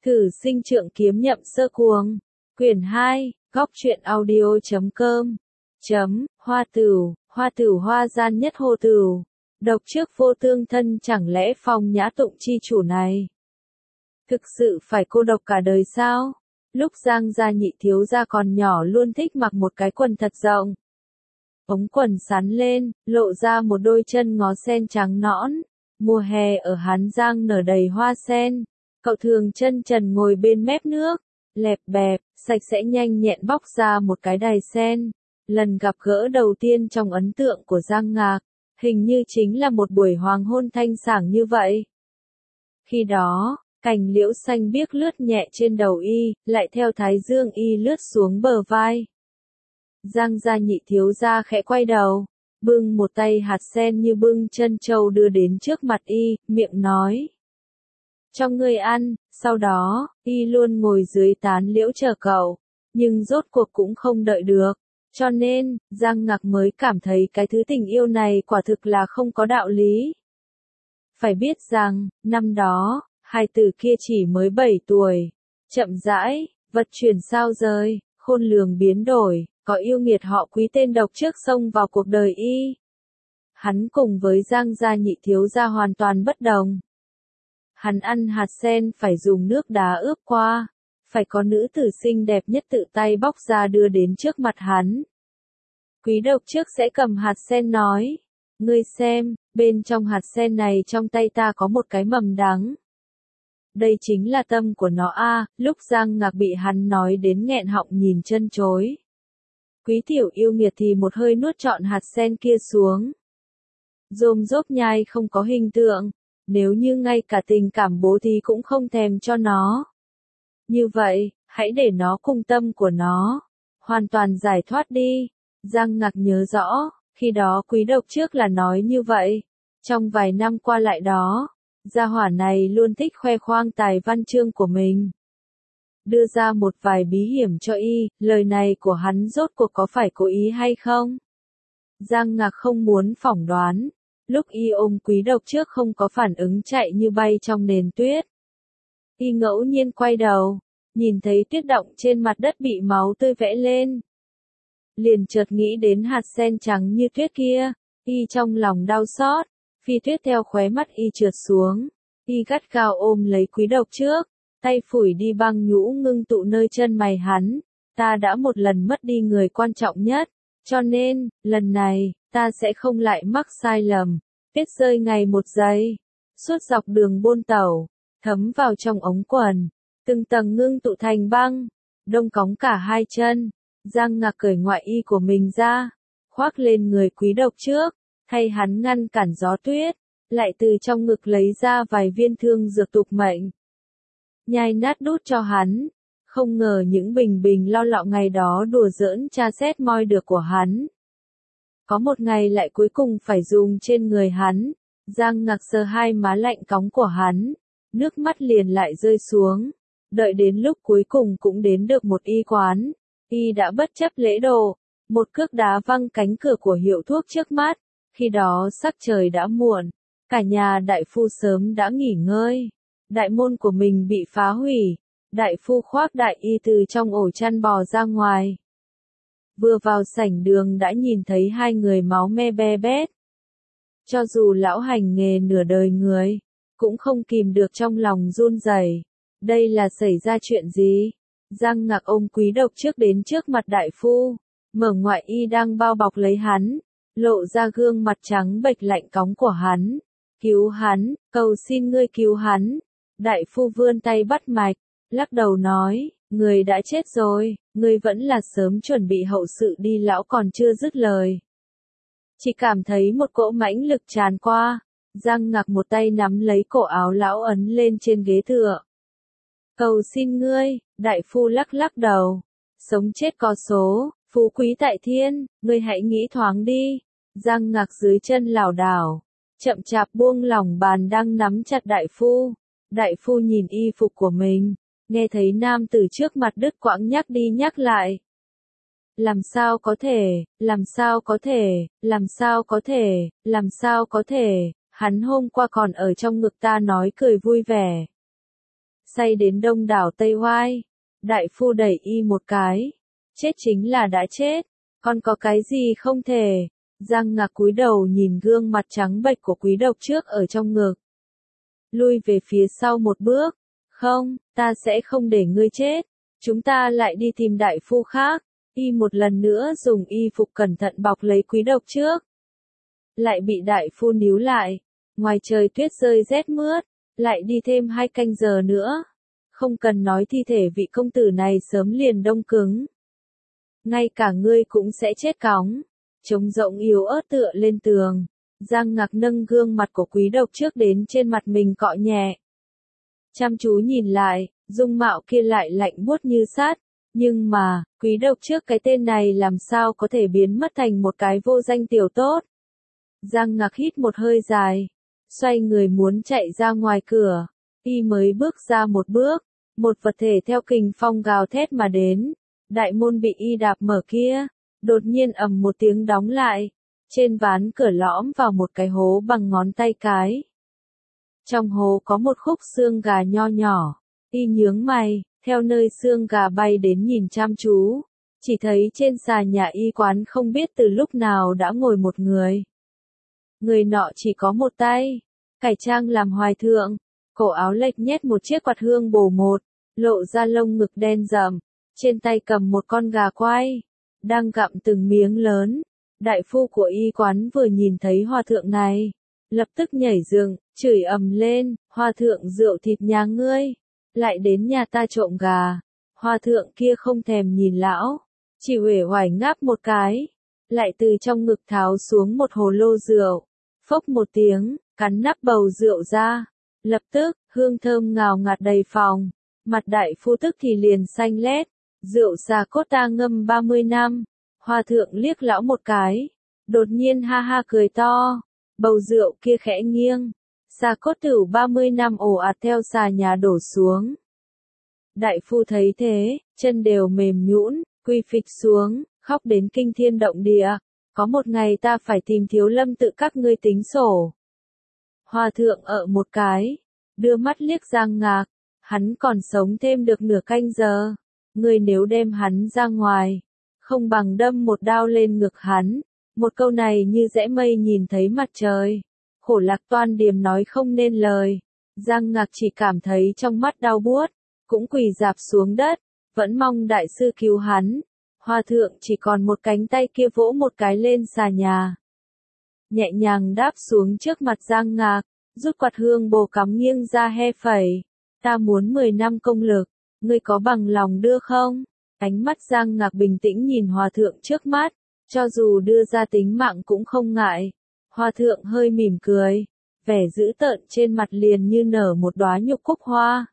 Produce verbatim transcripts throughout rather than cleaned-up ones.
Thử sinh trượng kiếm nhậm sơ cuồng. Quyển hai, góc truyện audio chấm com. Chấm, hoa tửu, hoa tửu hoa gian nhất hô tửu. Độc trước vô tương thân chẳng lẽ phong nhã tụng chi chủ này. Thực sự phải cô độc cả đời sao? Lúc Giang gia nhị thiếu gia còn nhỏ luôn thích mặc một cái quần thật rộng. Ống quần sắn lên, lộ ra một đôi chân ngó sen trắng nõn. Mùa hè ở Hán Giang nở đầy hoa sen. Cậu thường chân trần ngồi bên mép nước, lẹp bẹp, sạch sẽ nhanh nhẹn bóc ra một cái đài sen. Lần gặp gỡ đầu tiên trong ấn tượng của Giang Ngạc, hình như chính là một buổi hoàng hôn thanh sảng như vậy. Khi đó, cành liễu xanh biếc lướt nhẹ trên đầu y, lại theo thái dương y lướt xuống bờ vai. Giang gia nhị thiếu gia khẽ quay đầu, bưng một tay hạt sen như bưng chân trâu đưa đến trước mặt y, miệng nói. Cho ngươi ăn, sau đó, y luôn ngồi dưới tán liễu chờ cậu, nhưng rốt cuộc cũng không đợi được, cho nên, Giang Ngạc mới cảm thấy cái thứ tình yêu này quả thực là không có đạo lý. Phải biết rằng, năm đó, hai tử kia chỉ mới bảy tuổi, chậm rãi, vật chuyển sao rời, khôn lường biến đổi, có yêu nghiệt họ quý tên độc trước xông vào cuộc đời y. Hắn cùng với Giang gia nhị thiếu gia hoàn toàn bất đồng. Hắn ăn hạt sen phải dùng nước đá ướp qua, phải có nữ tử xinh đẹp nhất tự tay bóc ra đưa đến trước mặt hắn. Quý độc trước sẽ cầm hạt sen nói, ngươi xem, bên trong hạt sen này trong tay ta có một cái mầm đắng. Đây chính là tâm của nó a. À, lúc Giang Ngạc bị hắn nói đến nghẹn họng nhìn chân chối. Quý tiểu yêu nghiệt thì một hơi nuốt trọn hạt sen kia xuống. Rôm rốp nhai không có hình tượng. Nếu như ngay cả tình cảm bố thì cũng không thèm cho nó. Như vậy, hãy để nó cùng tâm của nó. Hoàn toàn giải thoát đi. Giang Ngạc nhớ rõ, khi đó quý độc trước là nói như vậy. Trong vài năm qua lại đó, gia hỏa này luôn thích khoe khoang tài văn chương của mình. Đưa ra một vài bí hiểm cho y, lời này của hắn rốt cuộc có phải cố ý hay không? Giang Ngạc không muốn phỏng đoán. Lúc y ôm quý độc trước không có phản ứng chạy như bay trong nền tuyết. Y ngẫu nhiên quay đầu, nhìn thấy tuyết động trên mặt đất bị máu tươi vẽ lên. Liền chợt nghĩ đến hạt sen trắng như tuyết kia, y trong lòng đau xót, phi tuyết theo khóe mắt y trượt xuống. Y gắt gao ôm lấy quý độc trước, tay phủi đi băng nhũ ngưng tụ nơi chân mày hắn. Ta đã một lần mất đi người quan trọng nhất, cho nên, lần này, ta sẽ không lại mắc sai lầm. Tuyết rơi ngày một giây, suốt dọc đường buôn tàu, thấm vào trong ống quần, từng tầng ngưng tụ thành băng, đông cóng cả hai chân. Giang Ngạc cởi ngoại y của mình ra, khoác lên người quý độc trước, thay hắn ngăn cản gió tuyết, lại từ trong ngực lấy ra vài viên thương dược tục mệnh. Nhai nát đút cho hắn, không ngờ những bình bình lo lọ ngày đó đùa giỡn tra xét moi được của hắn. Có một ngày lại cuối cùng phải dùng trên người hắn. Giang Ngạc sờ hai má lạnh cóng của hắn, nước mắt liền lại rơi xuống. Đợi đến lúc cuối cùng cũng đến được một y quán, y đã bất chấp lễ độ, một cước đá văng cánh cửa của hiệu thuốc trước mắt. Khi đó sắc trời đã muộn, cả nhà đại phu sớm đã nghỉ ngơi. Đại môn của mình bị phá hủy, đại phu khoác đại y từ trong ổ chăn bò ra ngoài. Vừa vào sảnh đường đã nhìn thấy hai người máu me be bét. Cho dù lão hành nghề nửa đời người, cũng không kìm được trong lòng run rẩy. Đây là xảy ra chuyện gì? Giang Ngạc ôm quý độc trước đến trước mặt đại phu, mở ngoại y đang bao bọc lấy hắn, lộ ra gương mặt trắng bệch lạnh cóng của hắn. Cứu hắn, cầu xin ngươi cứu hắn. Đại phu vươn tay bắt mạch, lắc đầu nói, người đã chết rồi, người vẫn là sớm chuẩn bị hậu sự đi. Lão còn chưa dứt lời, chỉ cảm thấy một cỗ mãnh lực tràn qua. Giang Ngạc một tay nắm lấy cổ áo lão ấn lên trên ghế tựa. Cầu xin ngươi, đại phu lắc lắc đầu. Sống chết có số, phú quý tại thiên, ngươi hãy nghĩ thoáng đi. Giang Ngạc dưới chân lảo đảo, chậm chạp buông lỏng bàn đang nắm chặt đại phu. Đại phu nhìn y phục của mình, nghe thấy nam tử trước mặt đứt quãng nhắc đi nhắc lại. Làm sao có thể, làm sao có thể, làm sao có thể, làm sao có thể, hắn hôm qua còn ở trong ngực ta nói cười vui vẻ. say đến đông đảo Tây Hoai. Đại phu đẩy y một cái. Chết chính là đã chết, còn có cái gì không thể. Giang Ngạc cúi đầu nhìn gương mặt trắng bệch của Quý Độc trước ở trong ngực. Lui về phía sau một bước. Không, ta sẽ không để ngươi chết. Chúng ta lại đi tìm đại phu khác. Y một lần nữa dùng y phục cẩn thận bọc lấy Quý Độc trước. Lại bị đại phu níu lại. Ngoài trời tuyết rơi rét mướt. Lại đi thêm hai canh giờ nữa. Không cần nói thi thể vị công tử này sớm liền đông cứng. Ngay cả ngươi cũng sẽ chết cóng. Trống rỗng yếu ớt tựa lên tường. Giang Ngạc nâng gương mặt của Quý Độc trước đến trên mặt mình cọ nhẹ. Chăm chú nhìn lại, dung mạo kia lại lạnh buốt như sắt. Nhưng mà, Quý Độc trước cái tên này làm sao có thể biến mất thành một cái vô danh tiểu tốt. Giang Ngạc hít một hơi dài. Xoay người muốn chạy ra ngoài cửa. Y mới bước ra một bước. Một vật thể theo kình phong gào thét mà đến. Đại môn bị y đạp mở kia. Đột nhiên ầm một tiếng đóng lại. Trên ván cửa lõm vào một cái hố bằng ngón tay cái. Trong hố có một khúc xương gà nho nhỏ. Y nhướng mày, theo nơi xương gà bay đến nhìn chăm chú. Chỉ thấy trên xà nhà y quán không biết từ lúc nào đã ngồi một người. Người nọ chỉ có một tay. Cải trang làm hoài thượng. Cổ áo lệch nhét một chiếc quạt hương bổ một. Lộ ra lông ngực đen rậm. Trên tay cầm một con gà quay. Đang gặm từng miếng lớn. Đại phu của y quán vừa nhìn thấy hòa thượng này. Lập tức nhảy dựng, chửi ầm lên. Hòa thượng rượu thịt nhà ngươi. Lại đến nhà ta trộm gà. Hòa thượng kia không thèm nhìn lão. Chỉ uể oải ngáp một cái. Lại từ trong ngực tháo xuống một hồ lô rượu. Phốc một tiếng, cắn nắp bầu rượu ra. Lập tức, hương thơm ngào ngạt đầy phòng. Mặt đại phu tức thì liền xanh lét. Rượu xà cốt ta ngâm ba mươi năm. Hòa thượng liếc lão một cái. Đột nhiên ha ha cười to. Bầu rượu kia khẽ nghiêng. Xà cốt tửu ba mươi năm ồ ạt theo xà nhà đổ xuống. Đại phu thấy thế, chân đều mềm nhũn, quy phịch xuống, khóc đến kinh thiên động địa. Có một ngày ta phải tìm Thiếu Lâm tự các ngươi tính sổ. Hòa thượng ợ một cái. Đưa mắt liếc Giang Ngạc. Hắn còn sống thêm được nửa canh giờ. Ngươi nếu đem hắn ra ngoài. Không bằng đâm một đao lên ngực hắn. Một câu này như rẽ mây nhìn thấy mặt trời. Khổ Lạc Toan Điềm nói không nên lời. Giang Ngạc chỉ cảm thấy trong mắt đau buốt. Cũng quỳ rạp xuống đất. Vẫn mong đại sư cứu hắn. Hòa thượng chỉ còn một cánh tay kia vỗ một cái lên xà nhà. Nhẹ nhàng đáp xuống trước mặt Giang Ngạc. Rút quạt hương bồ cắm nghiêng ra he phẩy. Ta muốn mười năm công lực. Ngươi có bằng lòng đưa không? Ánh mắt Giang Ngạc bình tĩnh nhìn hòa thượng trước mắt. Cho dù đưa ra tính mạng cũng không ngại. Hòa thượng hơi mỉm cười. Vẻ dữ tợn trên mặt liền như nở một đóa nhục cúc hoa.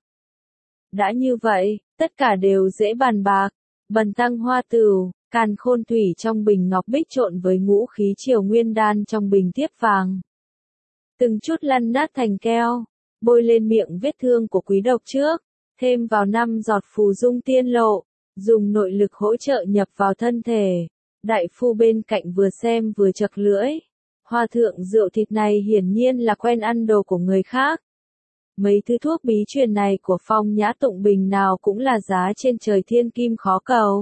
Đã như vậy, tất cả đều dễ bàn bạc. Bần tăng hoa tửu, càn khôn thủy trong bình ngọc bích trộn với ngũ khí triều nguyên đan trong bình tiếp vàng. Từng chút lăn nát thành keo. Bôi lên miệng vết thương của Quý Độc trước. Thêm vào năm giọt phù dung tiên lộ. Dùng nội lực hỗ trợ nhập vào thân thể. Đại phu bên cạnh vừa xem vừa chật lưỡi. Hòa thượng rượu thịt này hiển nhiên là quen ăn đồ của người khác. Mấy thứ thuốc bí truyền này của Phong Nhã Tụng Bình nào cũng là giá trên trời thiên kim khó cầu.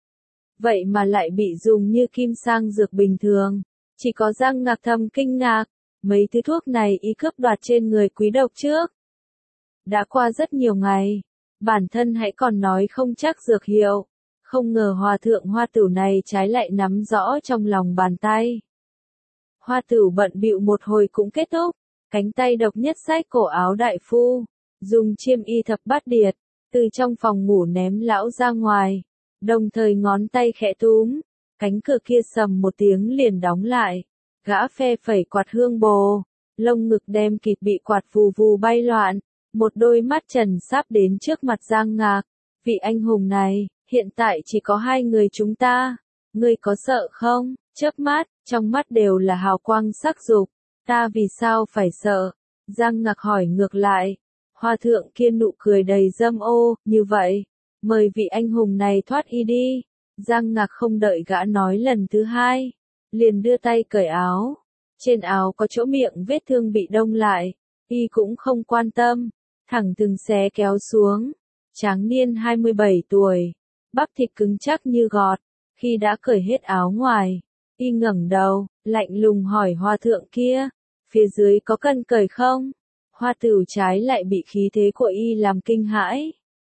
Vậy mà lại bị dùng như kim sang dược bình thường. Chỉ có Giang Ngạc thầm kinh ngạc. Mấy thứ thuốc này y cướp đoạt trên người Quý Độc trước. Đã qua rất nhiều ngày. Bản thân hãy còn nói không chắc dược hiệu. Không ngờ hòa thượng Hoa Tửu này trái lại nắm rõ trong lòng bàn tay. Hoa Tửu bận bịu một hồi cũng kết thúc. Cánh tay độc nhất xách cổ áo đại phu. Dùng chiêm y thập bát điệt. Từ trong phòng ngủ ném lão ra ngoài. Đồng thời ngón tay khẽ túm. Cánh cửa kia sầm một tiếng liền đóng lại. Gã phe phẩy quạt hương bồ. Lông ngực đem kịt bị quạt vù vù bay loạn. Một đôi mắt trần sắp đến trước mặt Giang Ngạc. Vị anh hùng này, hiện tại chỉ có hai người chúng ta. Ngươi có sợ không? Chớp mắt, trong mắt đều là hào quang sắc dục. Ta vì sao phải sợ? Giang Ngạc hỏi ngược lại. Hòa thượng kia nụ cười đầy dâm ô, như vậy. Mời vị anh hùng này thoát y đi. Giang Ngạc không đợi gã nói lần thứ hai. Liền đưa tay cởi áo. Trên áo có chỗ miệng vết thương bị đông lại. Y cũng không quan tâm. thẳng thừng xé kéo xuống. Tráng niên hai mươi bảy tuổi, bắp thịt cứng chắc như gọt, khi đã cởi hết áo ngoài, y ngẩng đầu, lạnh lùng hỏi hòa thượng kia, phía dưới có cần cởi không? Hoa Tửu trái lại bị khí thế của y làm kinh hãi.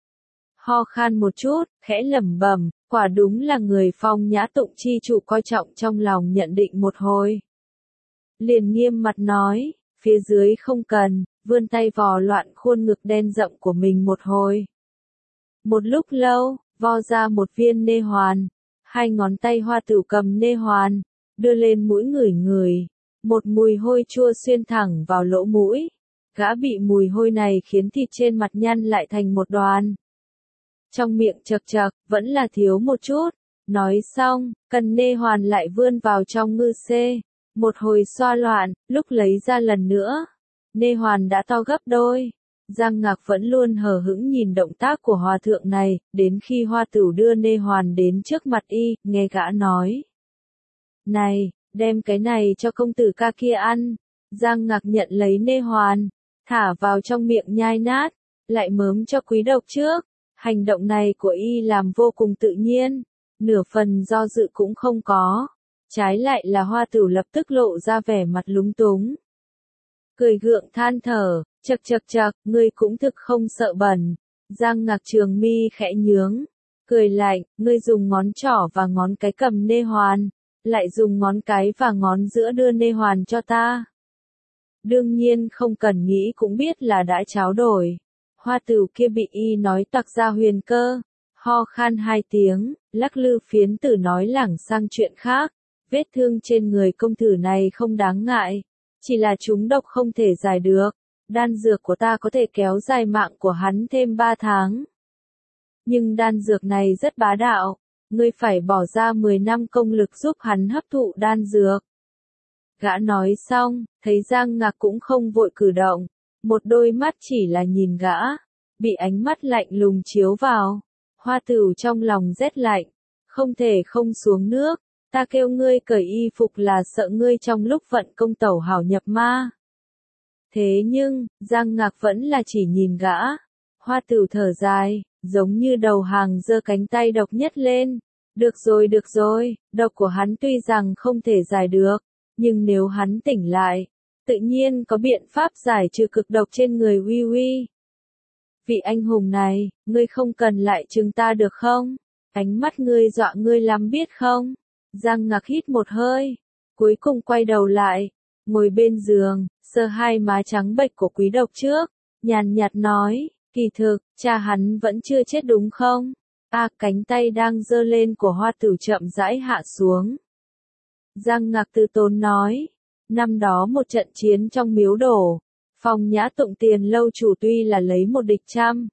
Ho khan một chút, khẽ lẩm bẩm, quả đúng là người Phong Nhã Tụng chi chủ coi trọng, trong lòng nhận định một hồi. Liền nghiêm mặt nói, phía dưới không cần, vươn tay vò loạn khuôn ngực đen rộng của mình một hồi. Một lúc lâu, vo ra một viên nê hoàn, hai ngón tay Hoa Tửu cầm nê hoàn, đưa lên mũi ngửi ngửi, một mùi hôi chua xuyên thẳng vào lỗ mũi. Gã bị mùi hôi này khiến thịt trên mặt nhăn lại thành một đoàn. Trong miệng chật chật, vẫn là thiếu một chút. Nói xong, cần nê hoàn lại vươn vào trong ngư xê. Một hồi xoa loạn, lúc lấy ra lần nữa. Nê hoàn đã to gấp đôi. Giang Ngạc vẫn luôn hờ hững nhìn động tác của hòa thượng này, đến khi Hoa Tửu đưa nê hoàn đến trước mặt y, nghe gã nói. Này, đem cái này cho công tử ca kia ăn. Giang Ngạc nhận lấy nê hoàn, thả vào trong miệng nhai nát, lại mớm cho Quý Độc trước. Hành động này của y làm vô cùng tự nhiên, nửa phần do dự cũng không có. Trái lại là Hoa Tửu lập tức lộ ra vẻ mặt lúng túng. Cười gượng than thở, chậc chậc chậc, ngươi cũng thực không sợ bẩn. Giang Ngạc trường mi khẽ nhướng, cười lạnh, ngươi dùng ngón trỏ và ngón cái cầm nê hoàn, lại dùng ngón cái và ngón giữa đưa nê hoàn cho ta. Đương nhiên không cần nghĩ cũng biết là đã tráo đổi. Hoa Tửu kia bị y nói tặc ra huyền cơ, ho khan hai tiếng, lắc lư phiến tử nói lảng sang chuyện khác. Vết thương trên người công tử này không đáng ngại, chỉ là trúng độc không thể giải được. Đan dược của ta có thể kéo dài mạng của hắn thêm ba tháng. Nhưng đan dược này rất bá đạo, ngươi phải bỏ ra mười năm công lực giúp hắn hấp thụ đan dược. Gã nói xong, thấy Giang Ngạc cũng không vội cử động, một đôi mắt chỉ là nhìn gã, bị ánh mắt lạnh lùng chiếu vào. Hoa Tửu trong lòng rét lạnh, không thể không xuống nước, ta kêu ngươi cởi y phục là sợ ngươi trong lúc vận công tẩu hảo nhập ma. Thế nhưng, Giang Ngạc vẫn là chỉ nhìn gã. Hoa Tửu thở dài, giống như đầu hàng giơ cánh tay độc nhất lên. Được rồi được rồi, độc của hắn tuy rằng không thể giải được, nhưng nếu hắn tỉnh lại, tự nhiên có biện pháp giải trừ cực độc trên người Uy Uy. Vị anh hùng này, ngươi không cần lại trừng ta được không? Ánh mắt ngươi dọa ngươi lắm biết không? Giang Ngạc hít một hơi, cuối cùng quay đầu lại, ngồi bên giường, sờ hai má trắng bệch của Quý Độc trước, nhàn nhạt nói, kỳ thực, cha hắn vẫn chưa chết đúng không? A, à, cánh tay đang giơ lên của Hoa Tửu chậm rãi hạ xuống. Giang Ngạc từ tốn nói, năm đó một trận chiến trong miếu đổ, Phong Nhã Tụng Tiền lâu chủ tuy là lấy một địch trăm.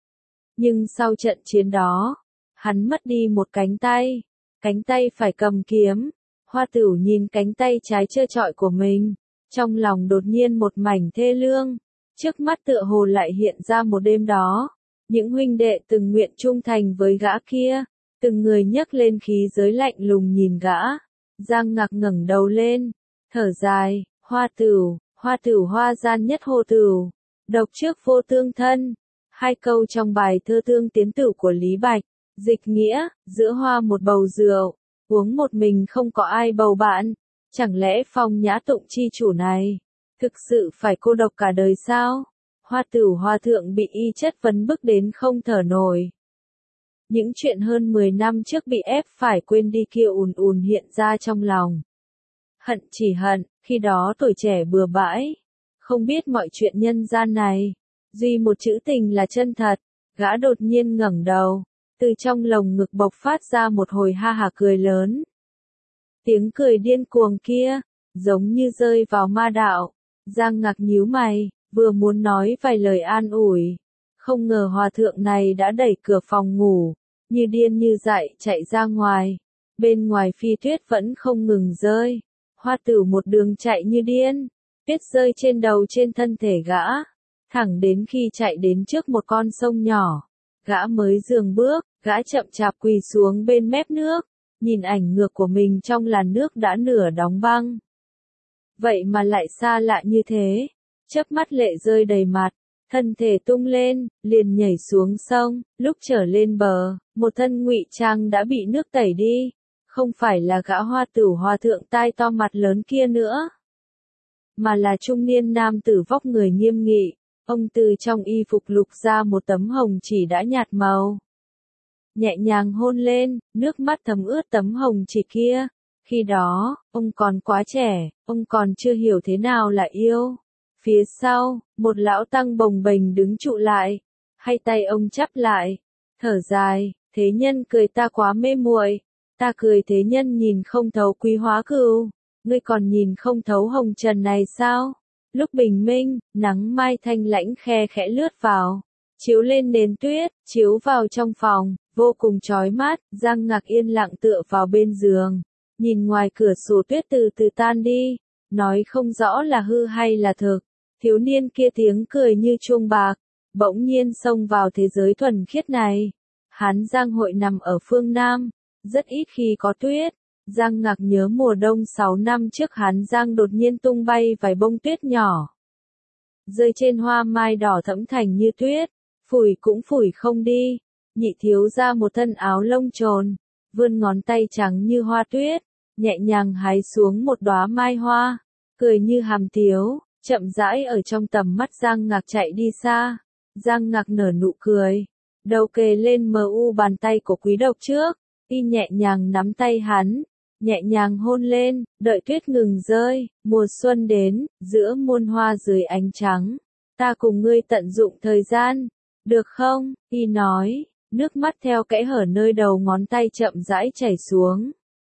Nhưng sau trận chiến đó, hắn mất đi một cánh tay, cánh tay phải cầm kiếm. Hoa Tửu nhìn cánh tay trái trơ trọi của mình, trong lòng đột nhiên một mảnh thê lương, trước mắt tựa hồ lại hiện ra một đêm đó. Những huynh đệ từng nguyện trung thành với gã kia, từng người nhấc lên khí giới lạnh lùng nhìn gã. Giang Ngạc ngẩng đầu lên, thở dài, Hoa Tửu, Hoa Tửu hoa gian nhất hô tửu, độc trước vô tương thân. Hai câu trong bài thơ Tương Tiến Tửu của Lý Bạch, dịch nghĩa, giữa hoa một bầu rượu, uống một mình không có ai bầu bạn. Chẳng lẽ Phong Nhã Tụng chi chủ này, thực sự phải cô độc cả đời sao? Hoa Tửu hòa thượng bị y chất vấn bức đến không thở nổi. Những chuyện hơn mười năm trước bị ép phải quên đi kia ùn ùn hiện ra trong lòng. Hận chỉ hận, khi đó tuổi trẻ bừa bãi, không biết mọi chuyện nhân gian này, duy một chữ tình là chân thật. Gã đột nhiên ngẩng đầu, từ trong lồng ngực bộc phát ra một hồi ha hả cười lớn. Tiếng cười điên cuồng kia, giống như rơi vào ma đạo. Giang Ngạc nhíu mày, vừa muốn nói vài lời an ủi, không ngờ hòa thượng này đã đẩy cửa phòng ngủ, như điên như dại chạy ra ngoài. Bên ngoài phi tuyết vẫn không ngừng rơi. Hoa Tửu một đường chạy như điên, tuyết rơi trên đầu trên thân thể gã, thẳng đến khi chạy đến trước một con sông nhỏ. Gã mới dừng bước, gã chậm chạp quỳ xuống bên mép nước, nhìn ảnh ngược của mình trong làn nước đã nửa đóng băng. Vậy mà lại xa lạ như thế, chớp mắt lệ rơi đầy mặt, thân thể tung lên, liền nhảy xuống sông, lúc trở lên bờ, một thân ngụy trang đã bị nước tẩy đi, không phải là gã Hoa Tửu hòa thượng tai to mặt lớn kia nữa, mà là trung niên nam tử vóc người nghiêm nghị. Ông từ trong y phục lục ra một tấm hồng chỉ đã nhạt màu, nhẹ nhàng hôn lên, nước mắt thấm ướt tấm hồng chỉ kia. Khi đó, ông còn quá trẻ, ông còn chưa hiểu thế nào là yêu. Phía sau, một lão tăng bồng bềnh đứng trụ lại, hai tay ông chắp lại, thở dài, thế nhân cười ta quá mê muội, ta cười thế nhân nhìn không thấu quý hóa cừu, ngươi còn nhìn không thấu hồng trần này sao? Lúc bình minh, nắng mai thanh lãnh khe khẽ lướt vào, chiếu lên nền tuyết, chiếu vào trong phòng, vô cùng chói mắt. Giang Ngạc yên lặng tựa vào bên giường, nhìn ngoài cửa sổ tuyết từ từ tan đi, nói không rõ là hư hay là thực. Thiếu niên kia tiếng cười như chuông bạc, bỗng nhiên xông vào thế giới thuần khiết này. Hán Giang hội nằm ở phương Nam, rất ít khi có tuyết. Giang Ngạc nhớ mùa đông sáu năm trước Hán Giang đột nhiên tung bay vài bông tuyết nhỏ, rơi trên hoa mai đỏ thẫm thành như tuyết, phủi cũng phủi không đi. Nhị thiếu ra một thân áo lông trồn, vươn ngón tay trắng như hoa tuyết, nhẹ nhàng hái xuống một đóa mai hoa, cười như hàm tiếu, chậm rãi ở trong tầm mắt Giang Ngạc chạy đi xa. Giang Ngạc nở nụ cười, đầu kề lên mờ u bàn tay của Quý Độc trước, y nhẹ nhàng nắm tay hắn, nhẹ nhàng hôn lên, đợi tuyết ngừng rơi, mùa xuân đến, giữa muôn hoa dưới ánh trắng, ta cùng ngươi tận dụng thời gian, được không? Y nói, nước mắt theo kẽ hở nơi đầu ngón tay chậm rãi chảy xuống,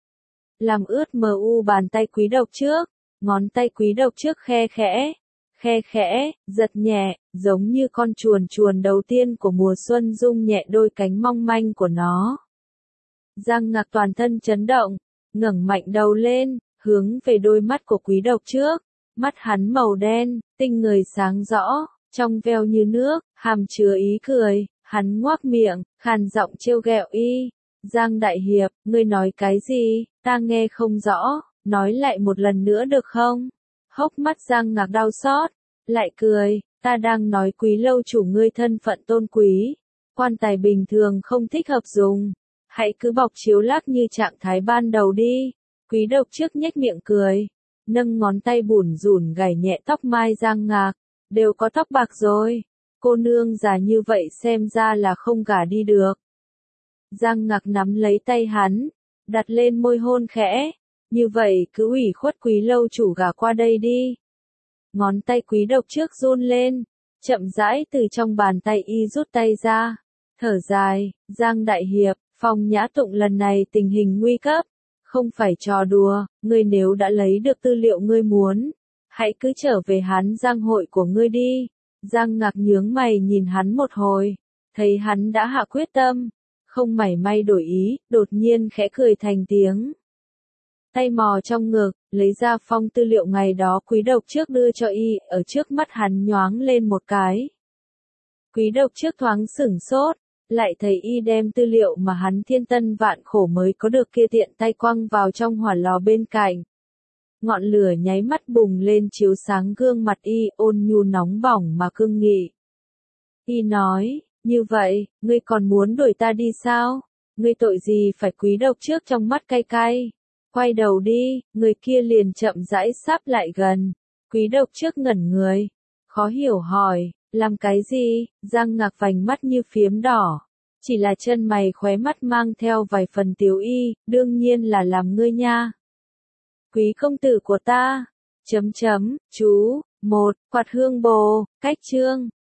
làm ướt mờ u bàn tay Quý Độc trước. Ngón tay Quý Độc trước khe khẽ, khe khẽ, giật nhẹ, giống như con chuồn chuồn đầu tiên của mùa xuân rung nhẹ đôi cánh mong manh của nó. Giang Ngạc toàn thân chấn động, ngẩng mạnh đầu lên, hướng về đôi mắt của Quý Độc trước. Mắt hắn màu đen, tinh người sáng rõ, trong veo như nước, hàm chứa ý cười. Hắn ngoác miệng, khàn giọng trêu ghẹo y. Giang đại hiệp, ngươi nói cái gì, ta nghe không rõ. Nói lại một lần nữa được không? Hốc mắt Giang Ngạc đau xót, lại cười, ta đang nói Quý lâu chủ ngươi thân phận tôn quý, quan tài bình thường không thích hợp dùng, hãy cứ bọc chiếu lác như trạng thái ban đầu đi. Quý Độc trước nhếch miệng cười, nâng ngón tay bủn rủn gảy nhẹ tóc mai Giang Ngạc, đều có tóc bạc rồi, cô nương già như vậy xem ra là không gả đi được. Giang Ngạc nắm lấy tay hắn, đặt lên môi hôn khẽ. Như vậy cứ ủy khuất Quý lâu chủ gả qua đây đi. Ngón tay Quý Độc trước run lên, chậm rãi từ trong bàn tay y rút tay ra, thở dài, Giang đại hiệp, Phong Nhã Tụng lần này tình hình nguy cấp, không phải trò đùa, ngươi nếu đã lấy được tư liệu ngươi muốn, hãy cứ trở về Hán Giang hội của ngươi đi. Giang Ngạc nhướng mày nhìn hắn một hồi, thấy hắn đã hạ quyết tâm, không mảy may đổi ý, đột nhiên khẽ cười thành tiếng. Tay mò trong ngực, lấy ra phong tư liệu ngày đó Quý Độc trước đưa cho y, ở trước mắt hắn nhoáng lên một cái. Quý Độc trước thoáng sửng sốt, lại thấy y đem tư liệu mà hắn thiên tân vạn khổ mới có được kia tiện tay quăng vào trong hỏa lò bên cạnh. Ngọn lửa nháy mắt bùng lên chiếu sáng gương mặt y, ôn nhu nóng bỏng mà cương nghị. Y nói, như vậy, ngươi còn muốn đuổi ta đi sao? Ngươi tội gì phải? Quý Độc trước trong mắt cay cay. Quay đầu đi, người kia liền chậm rãi sáp lại gần. Quý Độc trước ngẩn người, khó hiểu hỏi, làm cái gì? Giang Ngạc vành mắt như phiếm đỏ, chỉ là chân mày khóe mắt mang theo vài phần tiếu y, đương nhiên là làm ngươi nha. Quý công tử của ta, chấm chấm, chú, một, quạt hương bồ, cách chương.